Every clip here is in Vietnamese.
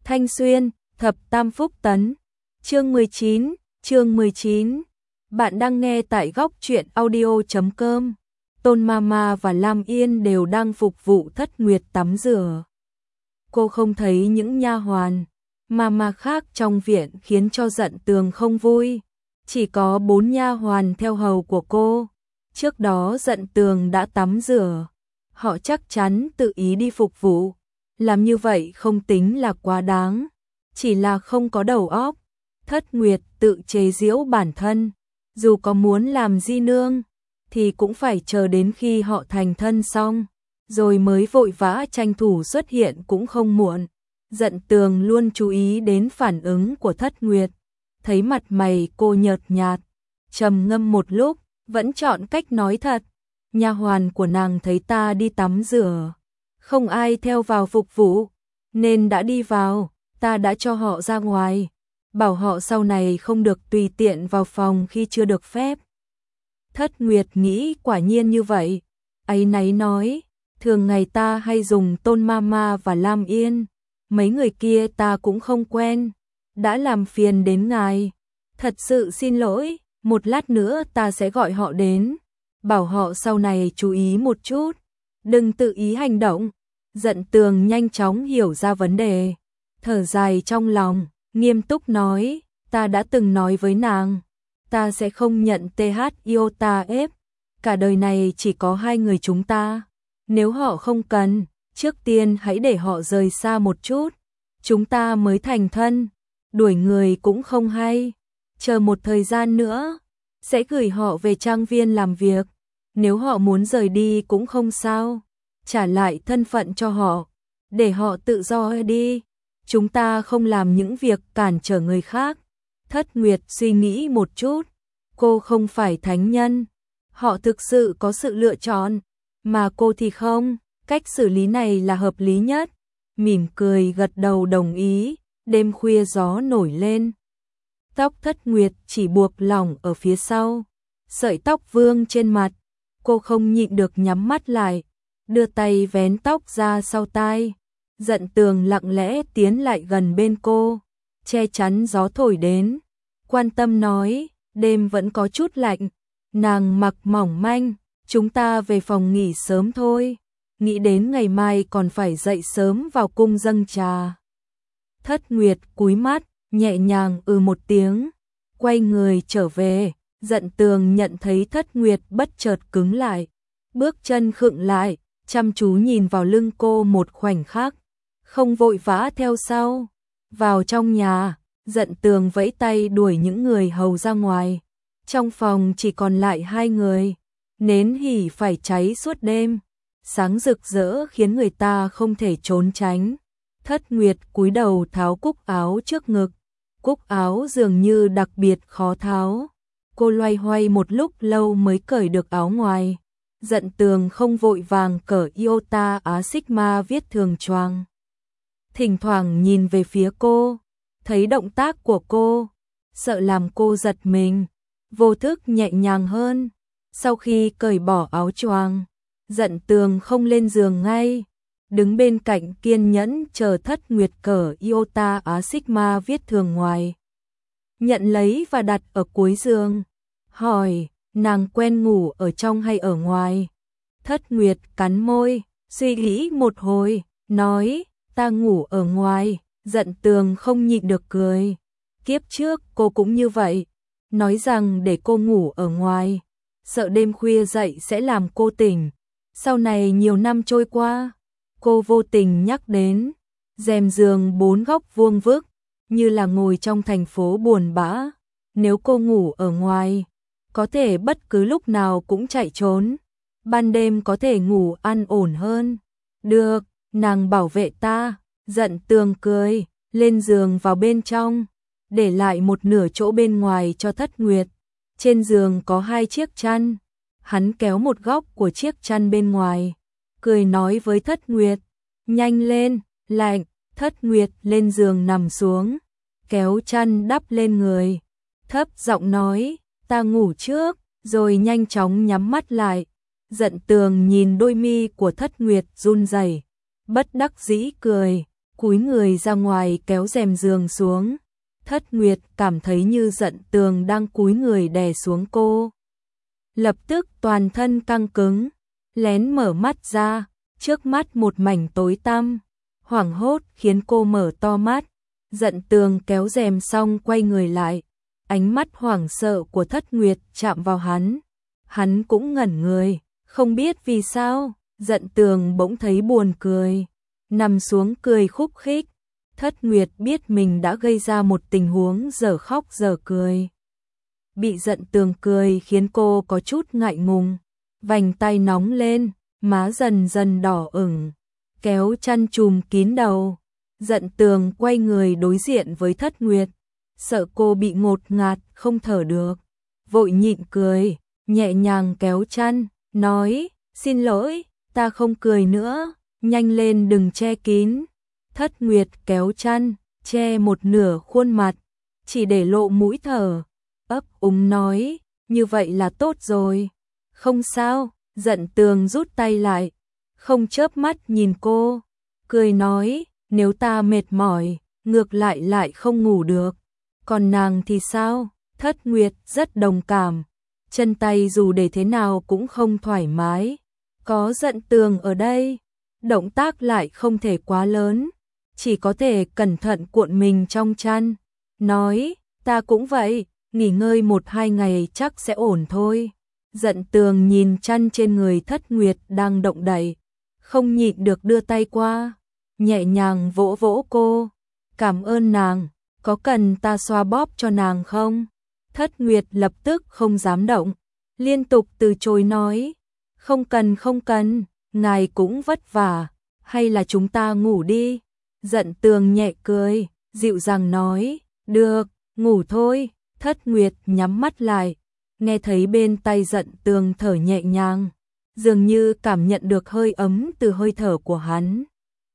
Thanh Xuyên, Thập Tam Phúc Tấn. Chương 19. Bạn đang nghe tại góc truyện audio.com. Tôn Mama và Lam Yên đều đang phục vụ Thất Nguyệt tắm rửa. Cô không thấy những nha hoàn Mama khác trong viện khiến cho Dận Tường không vui. Chỉ có 4 nha hoàn theo hầu của cô. Trước đó Dận Tường đã tắm rửa. Họ chắc chắn tự ý đi phục vụ. Làm như vậy không tính là quá đáng, chỉ là không có đầu óc. Thất Nguyệt tự chế giễu bản thân, dù có muốn làm di nương thì cũng phải chờ đến khi họ thành thân xong, rồi mới vội vã tranh thủ xuất hiện cũng không muộn. Dận Tường luôn chú ý đến phản ứng của Thất Nguyệt, thấy mặt mày cô nhợt nhạt, trầm ngâm một lúc, vẫn chọn cách nói thật. Nha hoàn của nàng thấy ta đi tắm rửa, không ai theo vào phục vụ, nên đã đi vào, ta đã cho họ ra ngoài, bảo họ sau này không được tùy tiện vào phòng khi chưa được phép. Thất Nguyệt nghĩ quả nhiên như vậy, áy náy nói, thường ngày ta hay dùng Tôn Mama và Lam Yên, mấy người kia ta cũng không quen, đã làm phiền đến ngài, thật sự xin lỗi, một lát nữa ta sẽ gọi họ đến, bảo họ sau này chú ý một chút, đừng tự ý hành động. Dận Tường nhanh chóng hiểu ra vấn đề, thở dài trong lòng, nghiêm túc nói, ta đã từng nói với nàng, ta sẽ không nhận TH Iota ép, cả đời này chỉ có 2 người chúng ta, nếu họ không cần, trước tiên hãy để họ rời xa một chút, chúng ta mới thành thân, đuổi người cũng không hay, chờ một thời gian nữa, sẽ gửi họ về trang viên làm việc, nếu họ muốn rời đi cũng không sao. Trả lại thân phận cho họ, để họ tự do đi, chúng ta không làm những việc cản trở người khác. Thất Nguyệt suy nghĩ một chút, cô không phải thánh nhân, họ thực sự có sự lựa chọn, mà cô thì không, cách xử lý này là hợp lý nhất. Mỉm cười gật đầu đồng ý, đêm khuya gió nổi lên. Tóc Thất Nguyệt chỉ buộc lỏng ở phía sau, sợi tóc vương trên mặt, cô không nhịn được nhắm mắt lại. Đưa tay vén tóc ra sau tai, Dận Tường lặng lẽ tiến lại gần bên cô, che chắn gió thổi đến, quan tâm nói, đêm vẫn có chút lạnh, nàng mặc mỏng manh, chúng ta về phòng nghỉ sớm thôi, nghĩ đến ngày mai còn phải dậy sớm vào cung dâng trà. Thất Nguyệt cúi mắt, nhẹ nhàng một tiếng, quay người trở về, Dận Tường nhận thấy Thất Nguyệt bất chợt cứng lại, bước chân khựng lại, chăm chú nhìn vào lưng cô một khoảnh khắc, không vội vã theo sau. Vào trong nhà, Dận Tường vẫy tay đuổi những người hầu ra ngoài. Trong phòng chỉ còn lại 2 người, nến hỉ phải cháy suốt đêm, sáng rực rỡ khiến người ta không thể trốn tránh. Thất Nguyệt cúi đầu tháo cúc áo trước ngực, cúc áo dường như đặc biệt khó tháo. Cô loay hoay một lúc lâu mới cởi được áo ngoài. Dận Tường không vội vàng cởi Iota Á Sigma viết thường choàng. Thỉnh thoảng nhìn về phía cô, thấy động tác của cô, sợ làm cô giật mình, vô thức nhẹ nhàng hơn. Sau khi cởi bỏ áo choàng, Dận Tường không lên giường ngay, đứng bên cạnh kiên nhẫn chờ Thất Nguyệt cởi Iota Á Sigma viết thường ngoài. Nhận lấy và đặt ở cuối giường, hỏi, nàng quen ngủ ở trong hay ở ngoài? Thất Nguyệt cắn môi, suy nghĩ một hồi, nói, ta ngủ ở ngoài. Dận Tường không nhịn được cười. Kiếp trước cô cũng như vậy, nói rằng để cô ngủ ở ngoài, sợ đêm khuya dậy sẽ làm cô tỉnh. Sau này nhiều năm trôi qua, cô vô tình nhắc đến, rèm giường 4 góc vuông vức, như là ngồi trong thành phố buồn bã. Nếu cô ngủ ở ngoài, có thể bất cứ lúc nào cũng chạy trốn, ban đêm có thể ngủ an ổn hơn. Được, nàng bảo vệ ta. Dận Tường cười, lên giường vào bên trong, để lại một nửa chỗ bên ngoài cho Thất Nguyệt. Trên giường có 2 chiếc chăn, hắn kéo một góc của chiếc chăn bên ngoài, cười nói với Thất Nguyệt, nhanh lên, lạnh. Thất Nguyệt lên giường nằm xuống, kéo chăn đắp lên người, thấp giọng nói, ta ngủ trước, rồi nhanh chóng nhắm mắt lại. Dận Tường nhìn đôi mi của Thất Nguyệt run rẩy, bất đắc dĩ cười, cúi người ra ngoài kéo rèm giường xuống. Thất Nguyệt cảm thấy như Dận Tường đang cúi người đè xuống cô. Lập tức toàn thân căng cứng, lén mở mắt ra, trước mắt một mảnh tối tăm, hoảng hốt khiến cô mở to mắt. Dận Tường kéo rèm xong quay người lại, ánh mắt hoảng sợ của Thất Nguyệt chạm vào hắn. Hắn cũng ngẩn người, không biết vì sao, Dận Tường bỗng thấy buồn cười, nằm xuống cười khúc khích. Thất Nguyệt biết mình đã gây ra một tình huống dở khóc dở cười. Bị Dận Tường cười khiến cô có chút ngại ngùng, vành tay nóng lên, má dần dần đỏ ửng, kéo chăn trùm kín đầu. Dận Tường quay người đối diện với Thất Nguyệt, sợ cô bị ngột ngạt không thở được, vội nhịn cười, nhẹ nhàng kéo chăn, nói, xin lỗi, ta không cười nữa, nhanh lên đừng che kín. Thất Nguyệt kéo chăn, che một nửa khuôn mặt, chỉ để lộ mũi thở, ấp úng nói, như vậy là tốt rồi. Không sao, Dận Tường rút tay lại, không chớp mắt nhìn cô, cười nói, nếu ta mệt mỏi, ngược lại không ngủ được. Còn nàng thì sao? Thất Nguyệt rất đồng cảm, chân tay dù để thế nào cũng không thoải mái. Có Dận Tường ở đây, động tác lại không thể quá lớn, chỉ có thể cẩn thận cuộn mình trong chăn, nói, ta cũng vậy, nghỉ ngơi 1-2 ngày chắc sẽ ổn thôi. Dận Tường nhìn chăn trên người Thất Nguyệt đang động đậy, không nhịn được đưa tay qua, nhẹ nhàng vỗ vỗ cô, cảm ơn nàng, có cần ta xoa bóp cho nàng không? Thất Nguyệt lập tức không dám động, liên tục từ chối nói, không cần, ngài cũng vất vả, hay là chúng ta ngủ đi. Dận Tường nhẹ cười, dịu dàng nói, được, ngủ thôi. Thất Nguyệt nhắm mắt lại, nghe thấy bên tai Dận Tường thở nhẹ nhàng, dường như cảm nhận được hơi ấm từ hơi thở của hắn.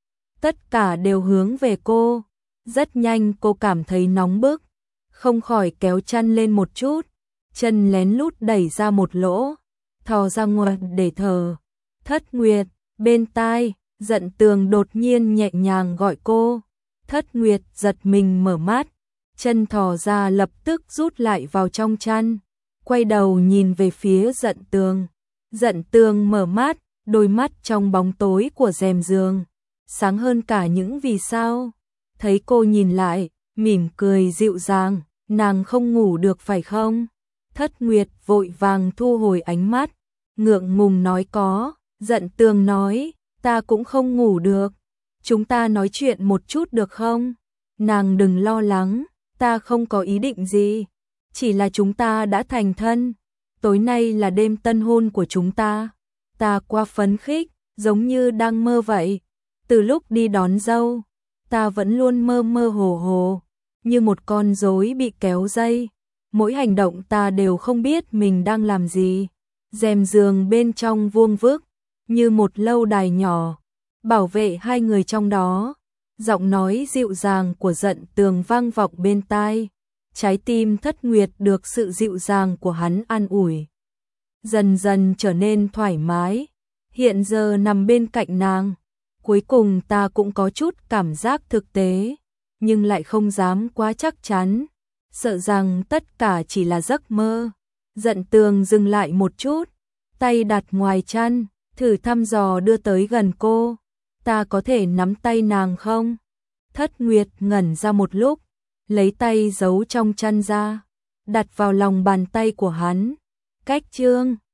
Tất cả đều hướng về cô, rất nhanh cô cảm thấy nóng bức, không khỏi kéo chăn lên một chút, chân lén lút đẩy ra một lỗ, thò ra ngoài để thở. Thất Nguyệt, bên tai, Dận Tường đột nhiên nhẹ nhàng gọi cô. Thất Nguyệt giật mình mở mắt, chân thò ra lập tức rút lại vào trong chăn, quay đầu nhìn về phía Dận Tường. Dận Tường mở mắt, đôi mắt trong bóng tối của rèm giường sáng hơn cả những vì sao. Thấy cô nhìn lại, mỉm cười dịu dàng, nàng không ngủ được phải không? Thất Nguyệt vội vàng thu hồi ánh mắt, ngượng ngùng nói có. Dận Tường nói, ta cũng không ngủ được, chúng ta nói chuyện một chút được không? Nàng đừng lo lắng, ta không có ý định gì, chỉ là chúng ta đã thành thân, tối nay là đêm tân hôn của chúng ta. Ta quá phấn khích, giống như đang mơ vậy. Từ lúc đi đón dâu, ta vẫn luôn mơ mơ hồ hồ, như một con rối bị kéo dây. Mỗi hành động ta đều không biết mình đang làm gì. Rèm giường bên trong vuông vức, như một lâu đài nhỏ, bảo vệ hai người trong đó. Giọng nói dịu dàng của Dận Tường vang vọng bên tai. Trái tim Thất Nguyệt được sự dịu dàng của hắn an ủi, dần dần trở nên thoải mái. Hiện giờ nằm bên cạnh nàng, cuối cùng ta cũng có chút cảm giác thực tế, nhưng lại không dám quá chắc chắn, sợ rằng tất cả chỉ là giấc mơ. Dận Tường dừng lại một chút, tay đặt ngoài chăn, thử thăm dò đưa tới gần cô. Ta có thể nắm tay nàng không? Thất Nguyệt ngẩn ra một lúc, lấy tay giấu trong chăn ra, đặt vào lòng bàn tay của hắn. Cách chương